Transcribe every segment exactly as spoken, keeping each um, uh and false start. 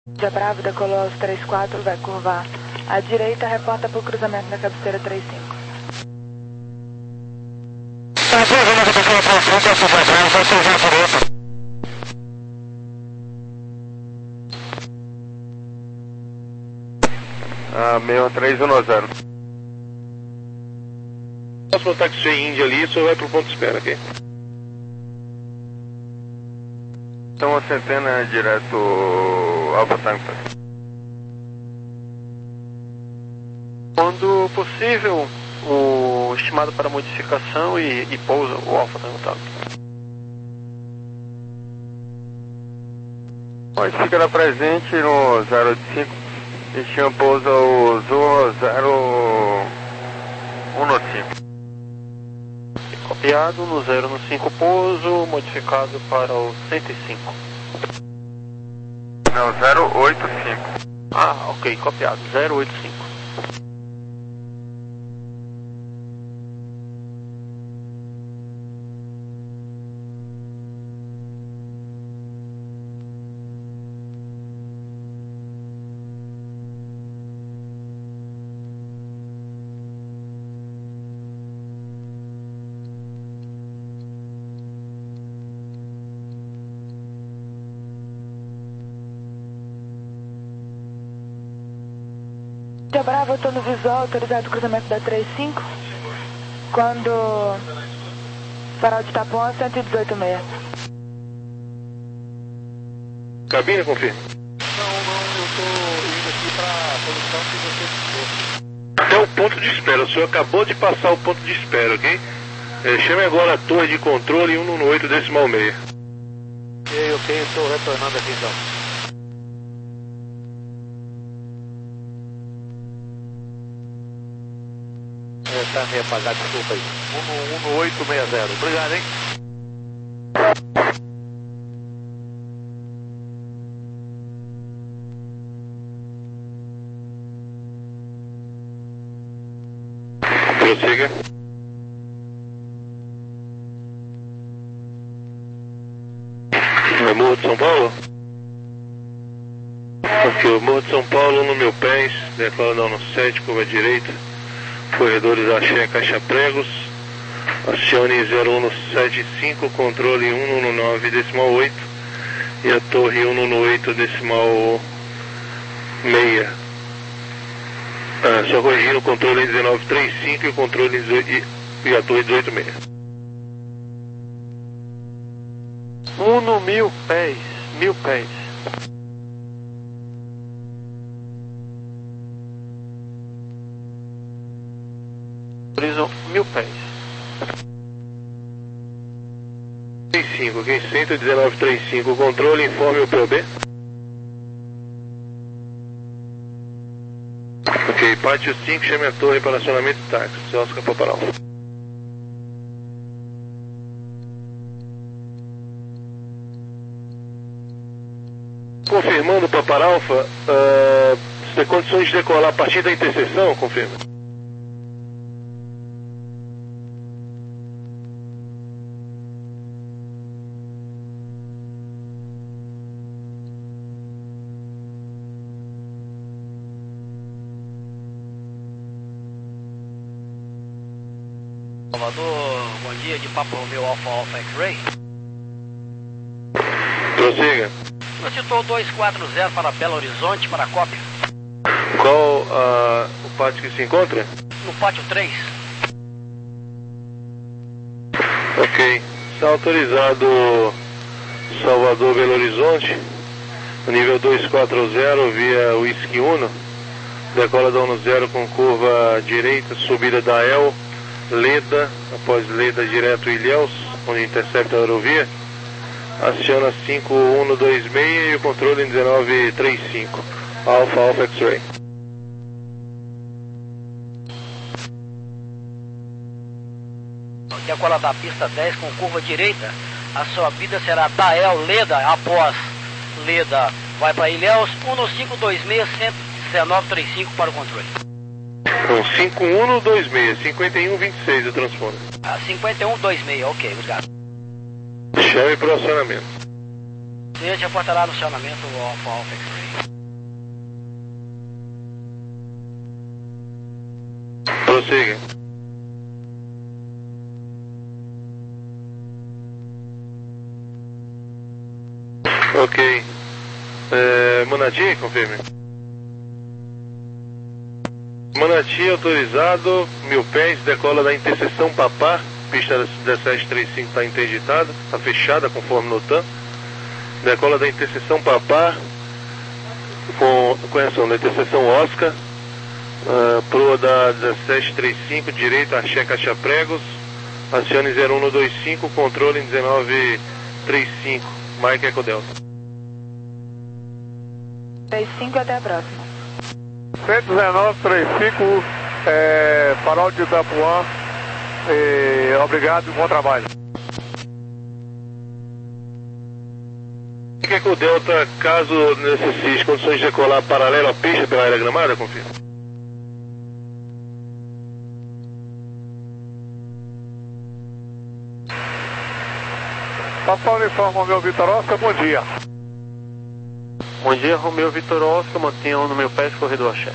Já Bravo, decolou aos trinta e quatro, vai curvar à direita, reporta para o cruzamento da cabeceira trinta e cinco. Ah, seis três um zero. Próximo táxi Índia ali, só vai pro ponto de espera, ok? Então a centena direto Alfa Tango. Quando possível, o estimado para modificação e, e pousa o Alfa Tango Tango. Pode ficar presente no zero oito cinco. Destino pousa o Zulu zero um cinco. Copiado no zero no cinco pouso, modificado para o cento e cinco. Não, zero oito cinco. Ah, ok, copiado, zero oito cinco. Já Bravo, eu tô no visual, autorizado o cruzamento da trinta e cinco. Quando farol de Tapuã, cento e dezoito e meio. Cabine, confirma. Não, não, eu tô indo aqui pra posição que você for. Até o ponto de espera, o senhor acabou de passar o ponto de espera, ok? É, chame agora a torre de controle cento e dezenove decimal meio. Ok, ok, estou retornando aqui então. É, tá meio apagado, desculpa aí. um oito seis zero, obrigado, hein? Prossiga. No Morro de São Paulo? Ok, o Morro de São Paulo no meu pés, declara não no sete, curva direita, corredores Axé, Caixa Pregos, acione zero um sete cinco, controle cento e nove decimal oito e a torre cento e oito decimal seis. Ah, só corrigindo o controle dezenove trinta e cinco e o controle e, e a torre dezoito seis. Uno mil pés, mil pés. Autorizam mil pés. trinta e cinco, ok? cento e dezenove trinta e cinco, controle, informe o P O B. Ok, pátio cinco, chame a torre para acionamento de táxi, Oscar Paparal. Confirmando, Paparalfa, uh, você tem condições de decolar a partir da interseção? Confirma. Salvador, bom dia, de Papa Romeo Alfa Alfa X-Ray. Prossiga. Eu citou dois quatro zero para Belo Horizonte para a cópia. Qual uh, o pátio que se encontra? No pátio três. Ok. Está autorizado Salvador Belo Horizonte, nível dois quatro zero via Whisky Uno, decola da um zero com curva direita, subida da El, Leda, após Leda direto Ilhéus, onde intercepta a aerovia, aciona cinco um dois seis e o controle em dezenove trinta e cinco, Alfa Alfa X-Ray. Decola da pista dez com curva direita, a subida será da El, Leda, após Leda vai para Ilhéus, um cinco dois seis, cento e dezenove trinta e cinco para o controle. Então, cinco um dois seis, cinquenta e um vinte e seis o transponder. Ah, cinquenta e um vinte e seis, ok, obrigado. Chame para o acionamento. Cliente reportará no acionamento o Alfa Alfa X-Ray. Prossiga. Ok. É, Manati, confirme. Manati autorizado, mil pés, decola da interseção Papá, pista dezessete trinta e cinco está interditada, está fechada conforme NOTAM. Decola da interseção Papá, com correção da interseção Oscar, uh, proa da dezessete trinta e cinco, direita, Axé Caixa Pregos, acione zero um dois cinco, controle em dezenove trinta e cinco, Mike Eco Delta. trinta e cinco, até a próxima. cento e dezenove, trinta e cinco, é, farol de Itapuã, e obrigado e bom trabalho. Que o Delta, caso necessite condições de decolar paralelo à pista pela área gramada, confirma. Passar o uniforme ao meu Vitor Oscar, bom dia. Bom dia, Romeu Vitor Oscar, mantenham no meu pés, corredor Axé.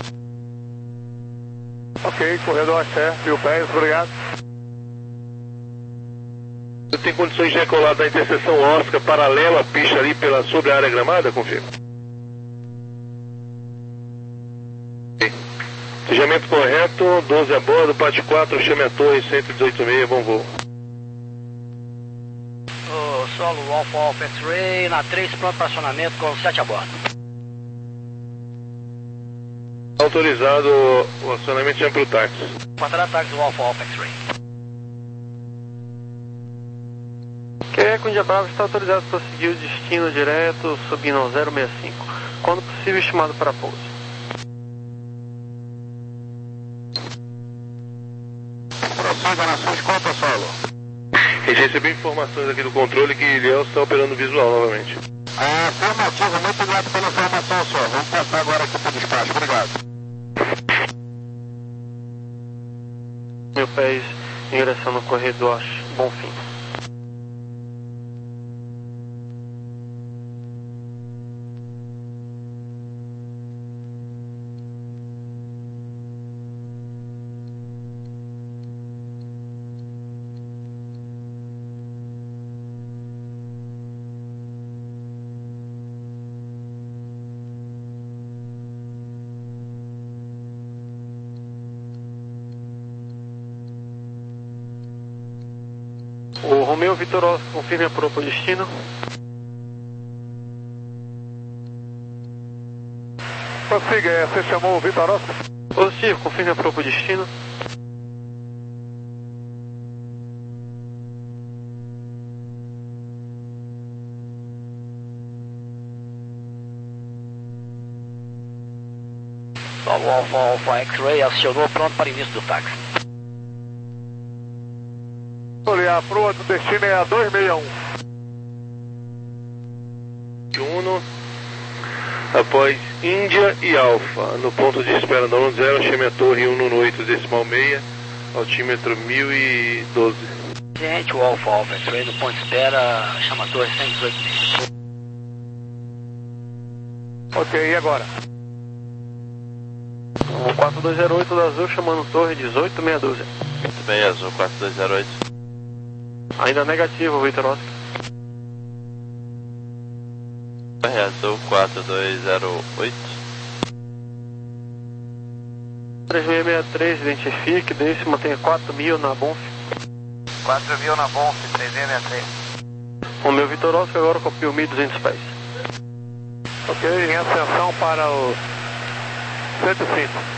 Ok, corredor Axé, mil pés, obrigado. Você tem condições de decolar da interseção Oscar paralelo à pista ali pela, sobre a área gramada, confirma. Ok. Sejamento correto, doze a bordo, parte quatro, chame a torre, cento e dezoito e meio, bom voo. O solo Alfa Alfa X-Ray na três, pronto para acionamento com sete a bordo. Autorizado o acionamento de para o táxi. Reportará táxi do Alfa Alfa X-Ray. Que com Índia Brava está autorizado a prosseguir o destino direto, subindo ao zero seis cinco. Quando possível, estimado para pouso. Prossiga na sua escolta, solo. A gente recebeu informações aqui do controle que Ilhéus está operando visual novamente. É, afirmativo, muito grato pela informação, senhor. Vamos passar agora aqui para o despacho, obrigado. Meu pés ingressando no corredor Bonfim. O Romeu Vitor Oscar, confirme a proa para o destino. Prossiga, é, você chamou o Vitor Oscar? Positivo, confirme a proa para o destino. Solo Alfa Alfa X-Ray acionou, pronto para início do táxi. Olha, a proa do destino é a dois seis um. Uno, após Índia e Alfa, no ponto de espera da um zero, chame a torre um no oito decimal seis, altímetro mil e doze. Gente, o Alfa Alfa X-Ray no ponto de espera, chama a torre cento e dezoito. Ok, e agora? O quatro dois zero oito da Azul chamando torre dezoito meia dúzia. Muito bem, Azul quatro dois zero oito. Ainda negativo, Vitor Oscar. Azul quatro dois zero oito. três seis seis três, identifique, desce, mantenha quatro mil na Bonf. quatro mil na Bonf, três seis seis três. O meu Vitor Oscar agora copia mil e duzentos pés. Ok, em ascensão para o cento e cinco.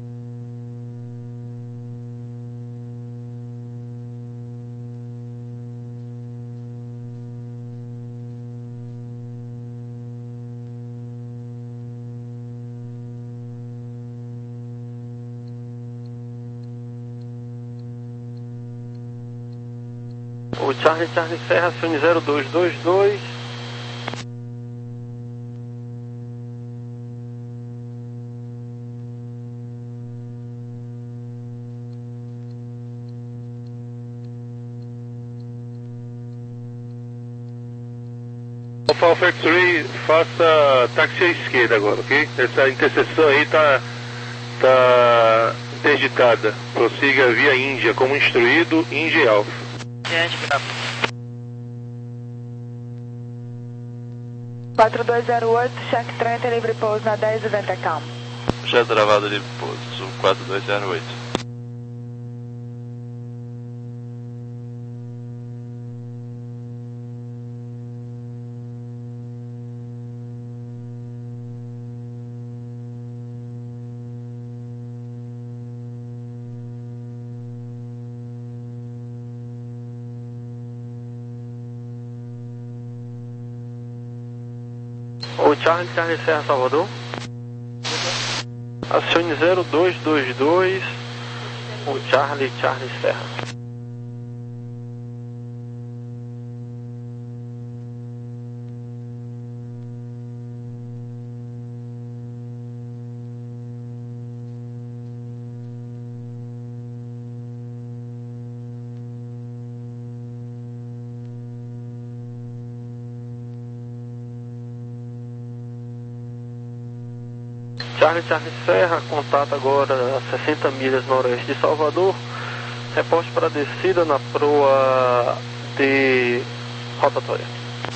O Charlie Charlie Serra, acione zero dois dois dois. Alfa Alfa X-Ray, faça táxi à esquerda agora, ok? Essa interseção aí tá, tá interditada. Prossiga via Índia, como instruído, Índia Alfa. Gente, grave. quatro dois zero oito, cheque trinta, livre pouso na dez e venta, calma. Já travado livre pouso, quatro dois zero oito. O Charlie, Charlie Serra, Salvador. Acione zero dois dois dois, o Charlie, Charlie Serra. Charlie, Charlie Serra, contato agora a sessenta milhas noroeste de Salvador. Reporte para descida na proa de rotatória.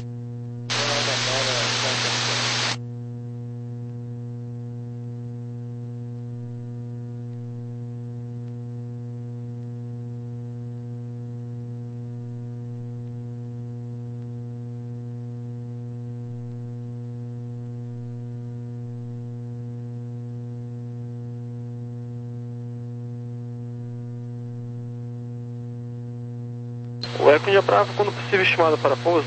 O Eco Índia Brava, quando possível, estimado para pouso.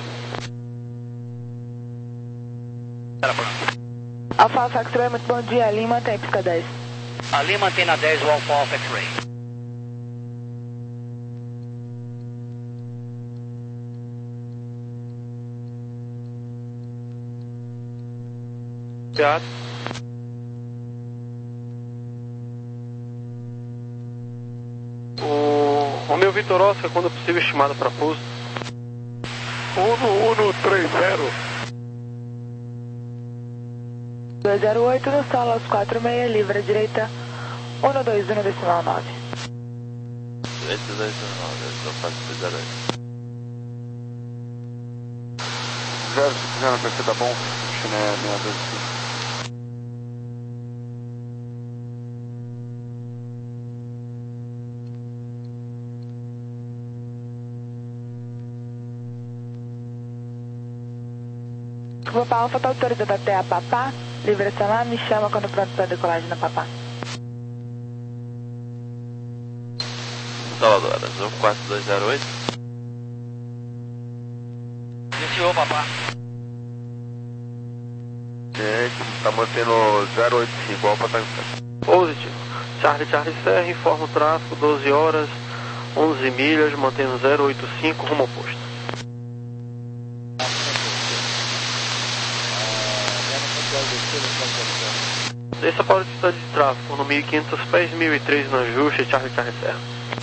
Alfa Alfa X-Ray, muito bom dia. Lima tem pisca dez. Ali mantém na dez o Alfa Alfa X-Ray. Teatro. O Romeu Vitor Oscar, quando possível, estimado para pouso. um um três zero. dois zero oito no solo aos quatro seis, livre à direita, um dois um decimal nove. Direita dois um nove, eu sou quatro dois zero oito. Zero, se quiser no P C tá bom? Chiné meia dois cinco. Papá Alfa está autorizado até a Papá. Livre a lá, me chama quando pronto para decolagem na Papá. Salvador, azul quatro dois zero oito. Iniciou, Papá. Gente, tá mantendo zero oito cinco, Alfa tá em pé. Positivo. Charlie, Charlie Serra, informa o tráfego, doze horas, onze milhas, mantendo zero oito cinco, rumo oposto. Desça para o distrito de tráfego, no mil e quinhentos pés, mil e três no ajuste, Charlie, Charlie Serra.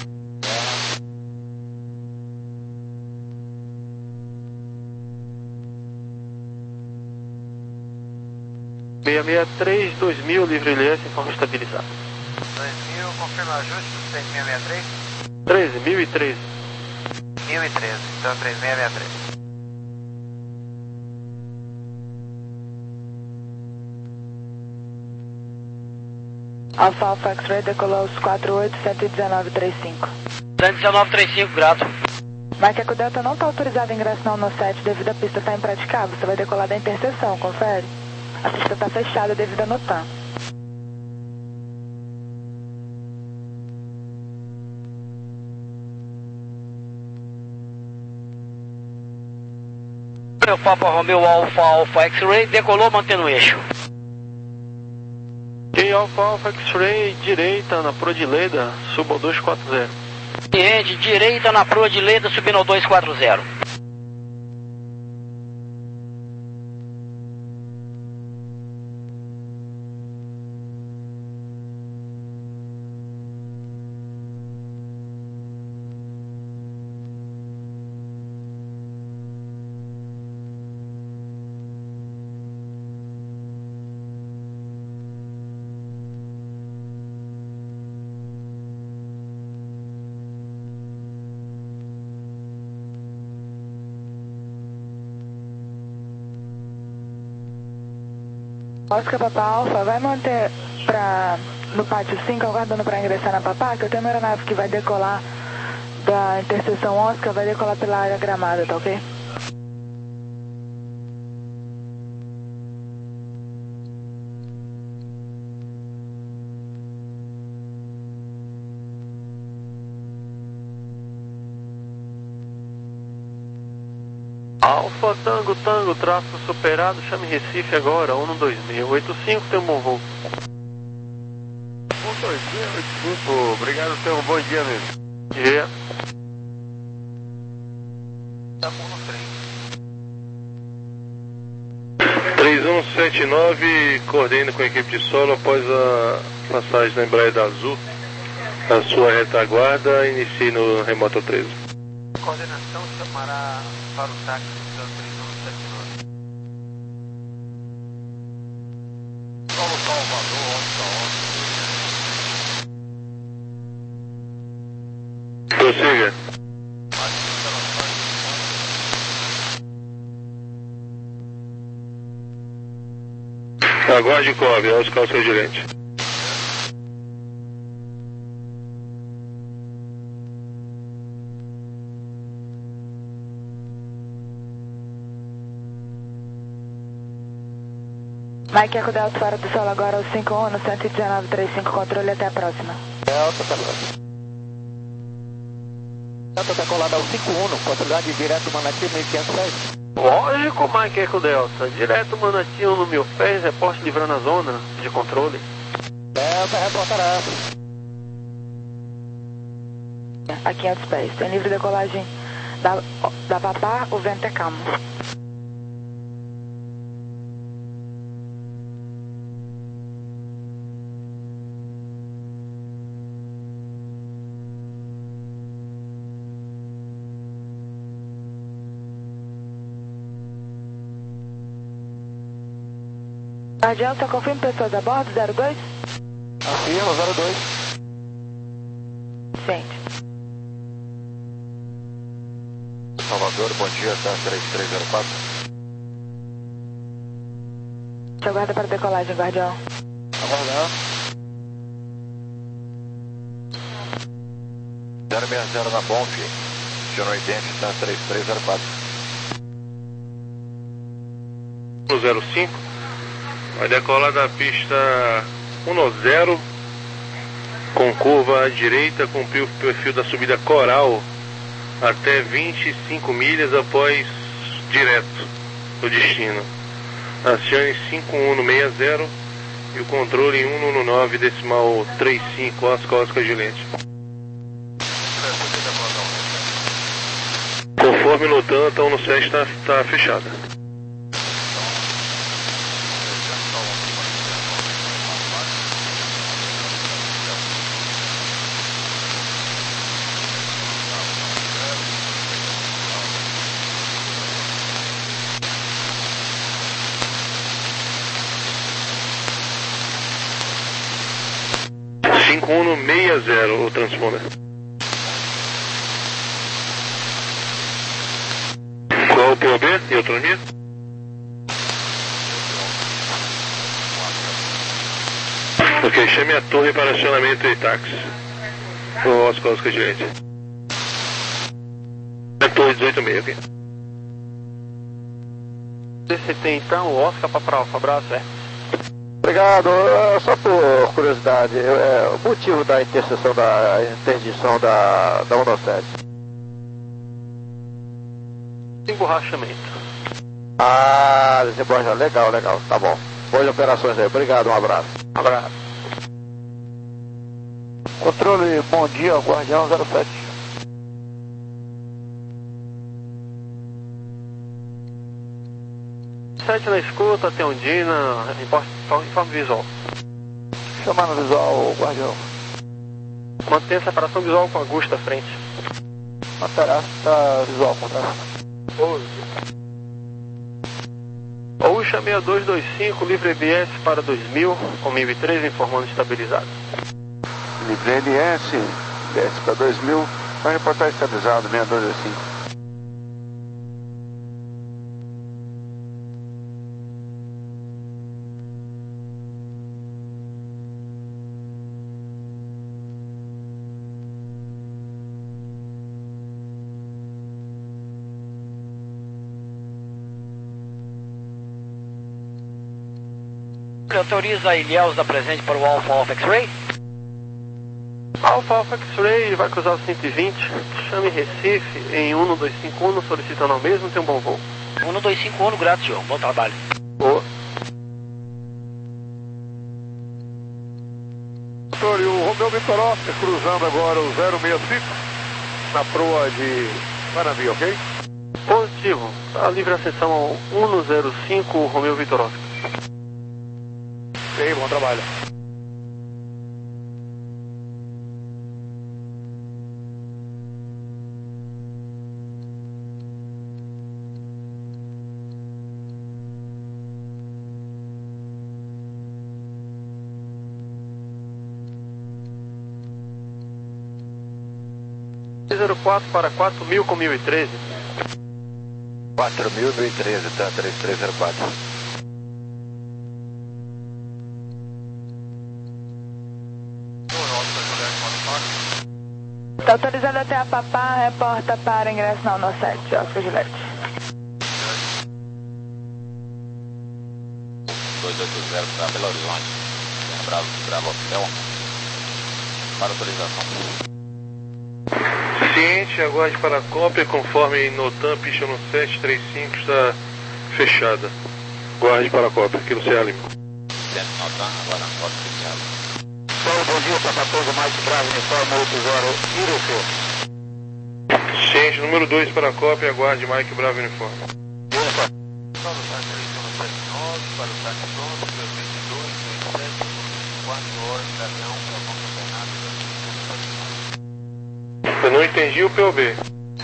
seiscentos e sessenta e três, dois mil, livre L S, informa estabilizado. dois mil, confirma o ajuste, três mil seiscentos e sessenta e três? treze, mil e treze. mil e treze, então três mil seiscentos e sessenta e três. Alfa Alfa X-Ray decolou aos quatro oito, cento e dezenove, trinta e cinco. cento e dezenove, trinta e cinco, grato. Mas é que o Delta não está autorizado a ingressar no sete devido à pista estar impraticável. Você vai decolar da interseção, confere. A pista está fechada devido a NOTAM. Meu Papa Romeo Alfa Alfa X-Ray, decolou mantendo o eixo. Quem Alfa Alfa X-Ray, direita na proa de Leda, suba ao dois quatro zero. Cliente, direita na proa de Leda, subindo ao dois quatro zero. Oscar Papa Alpha, vai manter pra, no pátio cinco, aguardando para ingressar na Papá, que eu tenho uma aeronave que vai decolar da interseção Oscar, vai decolar pela área gramada, tá ok? Alfa, Tango, Tango, tráfego superado, chame Recife agora, um dois seis, oito cinco, tem um bom voo. um dois seis, oito cinco, obrigado, tenha um bom dia mesmo. Yeah. Tá bom no trem. três um sete nove, coordena com a equipe de solo após a passagem da Embraer da Azul. A sua retaguarda, inicie no Remoto treze. Coordenação chamará para o táxi da três um sete nove. Solo Salvador, Oscar, Oscar. Prossiga. Aguarde e cobre, Oscar, seu gerente. Mike Eco Delta fora do solo agora, o cinco um no cento e dezenove trinta e cinco, controle até a próxima. Delta, tá próximo. Delta tá colado ao cinco um, quantidade direto Manati mil e quinhentos pés. Lógico, Mike Eco Delta. Direto Manati um no mil pés, reporte livrando a zona de controle. Delta, reportará. A quinhentos pés, tem livre decolagem da, da Papá, o vento é calmo. Guardião, só confirma pessoas a bordo, zero dois? Afirma, zero dois. Sente. Salvador, bom dia, tá três três zero quatro. Te aguarda para decolagem, Guardião. Aguardando. zero seis zero na Bomb, John Identity, tá três três zero quatro. zero cinco, vai decolar da pista um zero, com curva à direita, com o perfil da subida Coral, até vinte e cinco milhas após direto o destino. Acione cinco um no sessenta e o controle em um no nove decimal trinta e cinco, Oscar, Oscar Juliette. Conforme notando, então no sete está tá fechada. cinco um no sessenta, o transponder. Qual o P O B e autonomia? Ok, chame a torre para acionamento e táxi. O Oscar, Oscar direito. A torre dezoito seis, ok. Você tem então o Oscar para Alfa, abraço, é. Obrigado. Só por curiosidade, é, o motivo da interseção da interdição da, da cento e sete? Emborrachamento. Ah, desemborracha, legal, legal, tá bom. Boas operações aí, obrigado, um abraço. Um abraço. Controle, bom dia, Guardião zero sete. sete na escuta, tem Ondina, informe visual. Chamando visual, Guardião. Mantenha a separação visual com a Augusta à frente. Manterá, tá visual, contrato. Ou chame a dois dois cinco, livre E B S para dois mil, com M I B três informando estabilizado. Livre L S, B S para dois mil, vai reportar estabilizado, seis dois dois cinco. Autoriza a Ilhéus da presente para o Alpha Alpha X-Ray? Alpha Alpha X-Ray vai cruzar o cento e vinte, chame Recife em um dois cinco um, solicitando ao mesmo, tem um bom voo. um dois cinco um, grato, senhor. Bom trabalho. Boa. Doutor, e o Romeu Vitor Oscar cruzando agora o zero seis cinco na proa de Panambi, ok? Positivo. A livre ascensão ao um zero cinco, Romeu Vitor Oscar. Ok, bom trabalho. zero quatro para quatro mil com mil e treze. quatro mil e treze, tá? três três zero quatro. Está autorizado até a Papá, reporta para ingresso na no sete, Oscar Juliette. dois oito zero para Belo Horizonte, Bravo, Bravo Hotel, para autorização. Ciente, aguarde para a cópia, conforme Notam, pista no sete três cinco está fechada. Guarde para a cópia, aqui no Ceará Lima. Ciente, Notam, agora na cópia fechada. Sol, bom dia, Papa Tango, Mike Bravo, uniforme oito zero, Irufu. Ciente, número dois para a cópia, aguarde Mike Bravo uniforme. Uniforme. Para o site três um sete nove, para o site pronto, vinte e dois, vinte e sete, quatro horas de avião para Ponta Fernanda. Eu não entendi o P O B.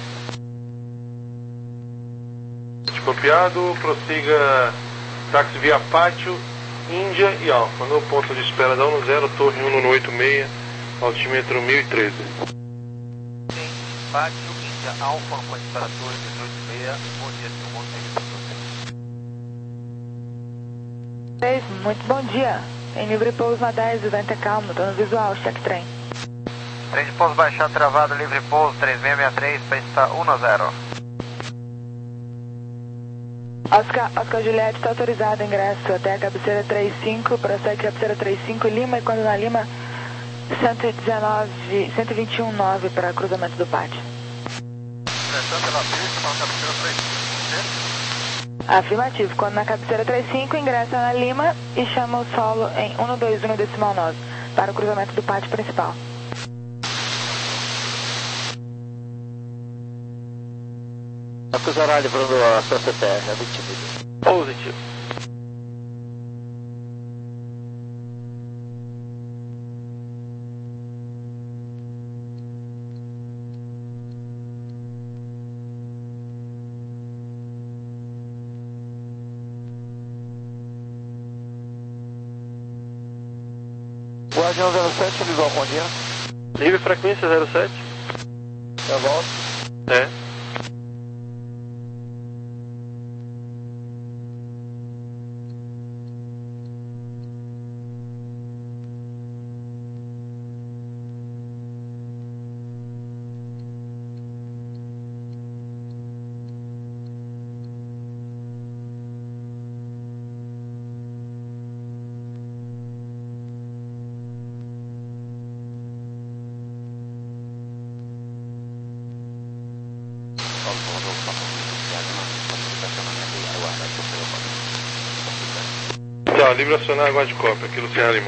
Copiado, prossiga táxi via Pátio, Índia e Alfa, no ponto de espera da um zero, torre um no oito seis, altímetro mil e treze. Pátio, Índia, Alfa, ponto de espera torre dezoito seis, bom dia, senhor, bom serviço. Muito bom dia. Em livre pouso na dez, vento calmo, dando visual, check trem. Trem de pouso baixado, travado, livre pouso, três seis seis três, pista um zero. Oscar, Oscar Juliette está autorizado ingresso até a cabeceira trinta e cinco, prossegue cabeceira trinta e cinco, Lima, e quando na Lima, cento e dezenove, cento e vinte e um nove para cruzamento do pátio. Pressão pela pista para a cabeceira trinta e cinco, Afirmativo, quando na cabeceira trinta e cinco, ingressa na Lima e chama o solo em um dois um decimal nove para o cruzamento do pátio principal. Acusará livrando a sua C T R, a vinte milhas. Positivo. Guardião zero sete, visual, bom dia. Livre frequência zero sete. Eu volto. É. Tá, livre acionar, aguarde cópia, aqui no Ceará Lima.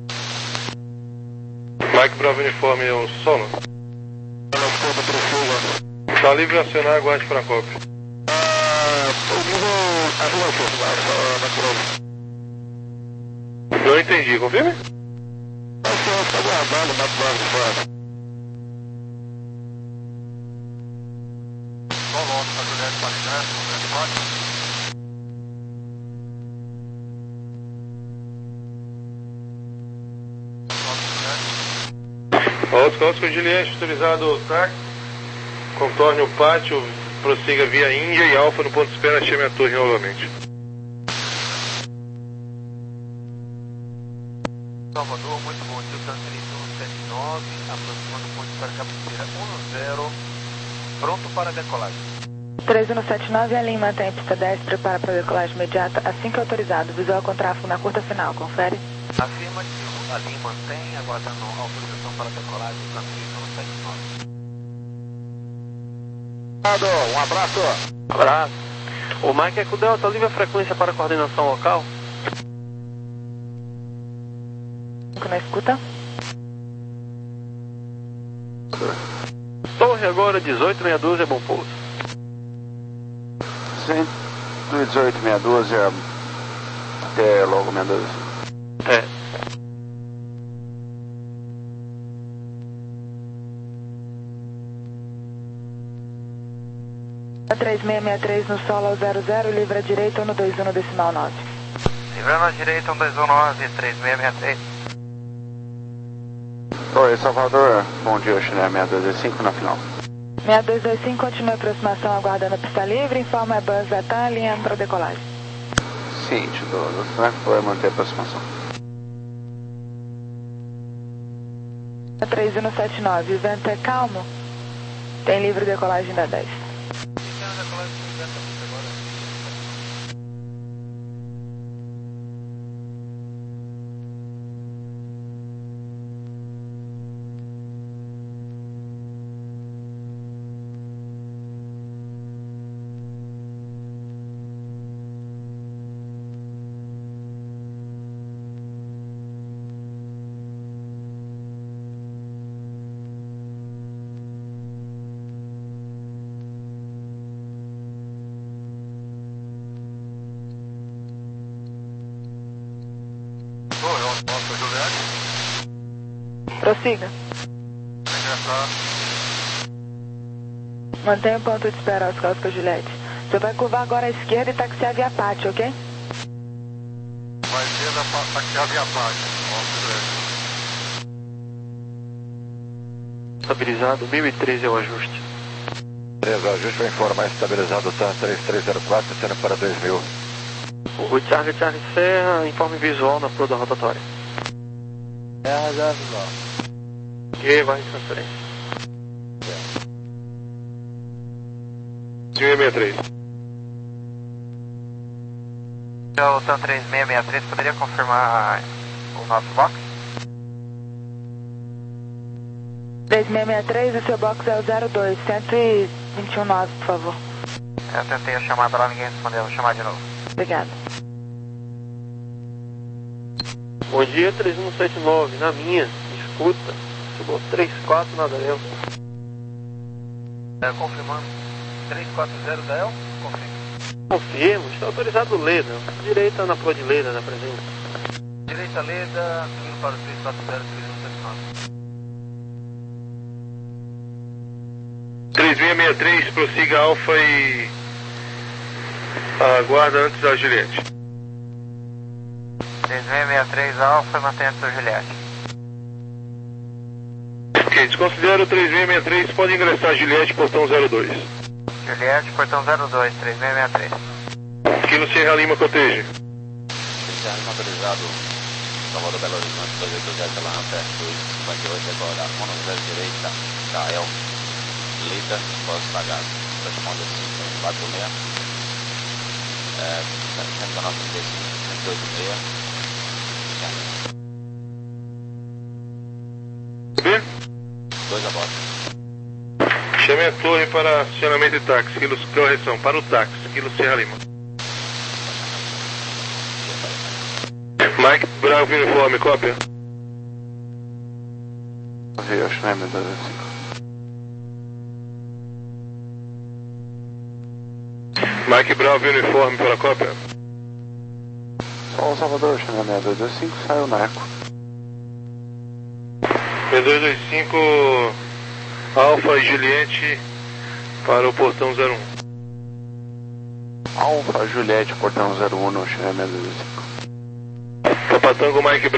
Mike Bravo uniforme, é o solo. Tá, livre acionar, aguarde para a cópia. Não entendi, confirme? Oscar, Oscar Juliette, autorizado o táxi, contorne o pátio, prossiga via Índia e Alfa no ponto de espera, chame a torre novamente. Salvador, muito bom dia, transferência um sete nove, aproximando o ponto de espera cabeceira um zero, pronto para decolagem. três um sete nove, a linha mantém pista dez, prepara para decolagem imediata, assim que autorizado. Visual com tráfego na curta final, confere. Afirmativo, a linha mantém, aguardando autorização para decolagem do três um sete nove. Um abraço. Abraço. O Mike Eco Delta, livre a frequência para coordenação local. Na escuta. Torre agora dezoito meia dúzia, bom pouso. cento e dezoito, meia dúzia, até logo meia dúzia. É. três seis seis três no solo ao zero zero, livre à direita, um dois um no decimal nove. Livrando à direita, um dois um nove, três seis seis três. Oi, Salvador, bom dia, Chile seis dois dois cinco na final. seis dois dois cinco, continua a aproximação aguardando a pista livre, informa a Buzz Zatan, alinhando para decolagem. Sim, do Franco vai manter a aproximação. três um sete nove, o vento é calmo, tem livre decolagem da dez. Prossiga. Mantenha o ponto de espera aos Oscar Juliette. Você vai curvar agora à esquerda e taxiar via pátio, ok? Vai ser taxiar via pátio. Estabilizado, mil e treze é o ajuste. Beleza, o ajuste vai informar estabilizado, tá três três zero quatro, sendo para dois mil. O Charlie Charlie Serra, informe visual na proa da rotatória. É, já visual. E vai em transferência. cinco seis seis três. O Tan três seis seis três poderia confirmar o nosso box? três seis seis três, o seu box é o zero dois, cento e vinte e um nove, por favor. Eu tentei a chamada lá, ninguém respondeu, vou chamar de novo. Obrigado. Bom dia, três um sete nove, na minha, escuta, chegou três quatro na Del. É, confirmando, três quatro zero da El, confirma. Confirmo, está autorizado Leda, direita na proa de Leda, na presença. Direita Leda, seguindo para o três quatro zero, três um sete nove. três seis seis três, prossiga Alfa e aguarda antes da Juliette. três seis seis três Alfa e mantenha a sua Juliette. Ok, desconsidera o três seis seis três, pode ingressar a Juliette, portão zero dois. Juliette, portão zero dois, três seis seis três. Kilo Sierra Lima, coteja. Sierra Lima autorizado, Salvador Belo Horizonte, dois oito zero, pela Ramper dois cinquenta e oito, agora, mano zero direita, Gael, Lida, pós-pagado, responde cinco quatro seis, é, cento e nove trinta e cinco, cento e oito seis, B? dois a bordo. Chame a torre para acionamento de táxi, quilo, correção, para o táxi, quilo Sierra Lima. Mike Bravo, uniforme, cópia. Rio, Chile seis dois cinco. Mike Bravo, uniforme, para cópia. Só o Salvador, Chile seis dois dois cinco, saiu na Eco. seis dois dois cinco, Alfa e Juliette para o portão zero um. Alfa, Juliette, portão zero um no Chile seis dois dois cinco. Papatango, Mike Bravo.